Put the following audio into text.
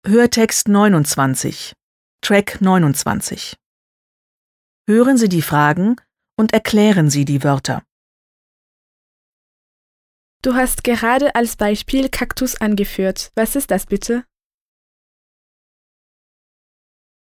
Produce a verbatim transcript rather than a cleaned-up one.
Hörtext neunundzwanzig, Track neunundzwanzig. Hören Sie die Fragen und erklären Sie die Wörter. Du hast gerade als Beispiel Kaktus angeführt. Was ist das bitte?